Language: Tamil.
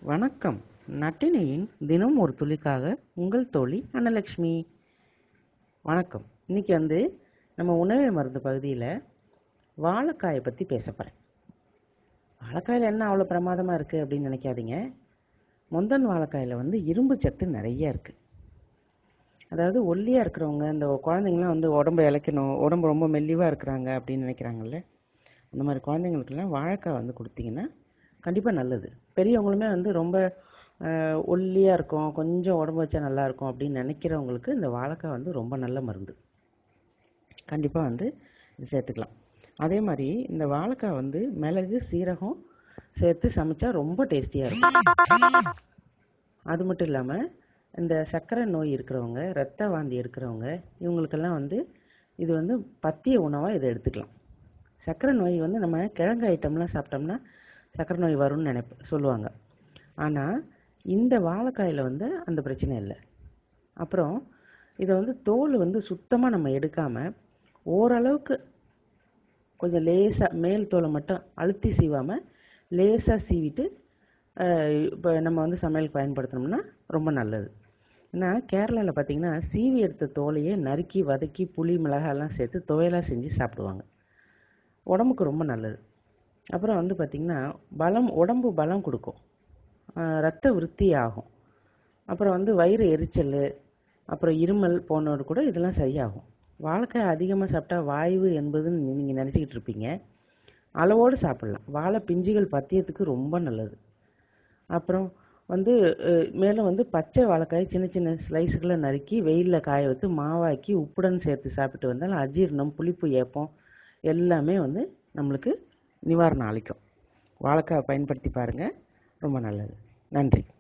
வணக்கம். நட்டினியின் தினம் ஒரு துளிக்காக உங்கள் தோழி அன்னலக்ஷ்மி. வணக்கம். இன்னைக்கு நம்ம உணவே மருந்து பகுதியில் வாழைக்காயை பற்றி பேச போகிறேன். வாழைக்காயில் என்ன அவ்வளோ பிரமாதமாக இருக்குது அப்படின்னு நினைக்காதீங்க. முந்தன் வாழைக்காயில் இரும்பு சத்து நிறைய இருக்குது. அதாவது ஒல்லியாக இருக்கிறவங்க, இந்த குழந்தைங்களாம் உடம்பை இளைக்கணும், உடம்பு ரொம்ப மெல்லிவாக இருக்கிறாங்க அப்படின்னு நினைக்கிறாங்கல்ல, அந்த மாதிரி குழந்தைங்களுக்கெல்லாம் வாழைக்காய் கொடுத்தீங்கன்னா கண்டிப்பாக நல்லது. பெரியவங்களுமே ரொம்ப ஒல்லியாக இருக்கும், கொஞ்சம் உடம்பு வச்சா நல்லாயிருக்கும் அப்படின்னு நினைக்கிறவங்களுக்கு இந்த வாழைக்காய் ரொம்ப நல்ல மருந்து. கண்டிப்பாக இது சேர்த்துக்கலாம். அதே மாதிரி இந்த வாழைக்காய் மிளகு சீரகம் சேர்த்து சமைச்சா ரொம்ப டேஸ்டியாக இருக்கும். அது மட்டும் இல்லாமல் இந்த சர்க்கரை நோய் இருக்கிறவங்க, இரத்த வாந்தி எடுக்கிறவங்க, இவங்களுக்கெல்லாம் இது பத்திய உணவாக இதை எடுத்துக்கலாம். சர்க்கரை நோய் நம்ம கிழங்கு ஐட்டம்லாம் சாப்பிட்டோம்னா சர்க்கரை நோய் வரும்னு சொல்லுவாங்க. ஆனால் இந்த வாழைக்காயில் அந்த பிரச்சனை இல்லை. அப்புறம் இதை தோல் சுத்தமாக நம்ம எடுக்காமல் ஓரளவுக்கு கொஞ்சம் லேசாக மேல் தோலை மட்டும் அழுத்தி சீவாமல் லேசாக சீவிட்டு இப்போ நம்ம சமையலுக்கு பயன்படுத்தினோம்னா ரொம்ப நல்லது. ஏன்னா கேரளாவில் பார்த்திங்கன்னா சீவி எடுத்த தோலையே நறுக்கி வதக்கி புளி மிளகாயெல்லாம் சேர்த்து துவையலாக செஞ்சு சாப்பிடுவாங்க. உடம்புக்கு ரொம்ப நல்லது. அப்புறம் பார்த்திங்கன்னா உடம்பு பலம் கொடுக்கும், இரத்த விருத்தி ஆகும். அப்புறம் வயிறு எரிச்சல், அப்புறம் இருமல் போனோடு கூட இதெல்லாம் சரியாகும். வாழைக்காய் அதிகமாக சாப்பிட்டா வாய்வு என்பதுன்னு நீங்கள் நினச்சிக்கிட்டு இருப்பீங்க. அளவோடு சாப்பிட்லாம். வாழை பிஞ்சுகள் பத்தியத்துக்கு ரொம்ப நல்லது. அப்புறம் மேலும் பச்சை வாழைக்காய் சின்ன சின்ன ஸ்லைஸுகளை நறுக்கி வெயிலில் காய வைத்து மாவாக்கி உப்புடன் சேர்த்து சாப்பிட்டு வந்தால் அஜீரணம், புளிப்பு ஏப்பம் எல்லாமே நம்மளுக்கு நிவாரணம் அளிக்கும். வாழைக்காய் பயன்படுத்தி பாருங்கள், ரொம்ப நல்லது. நன்றி.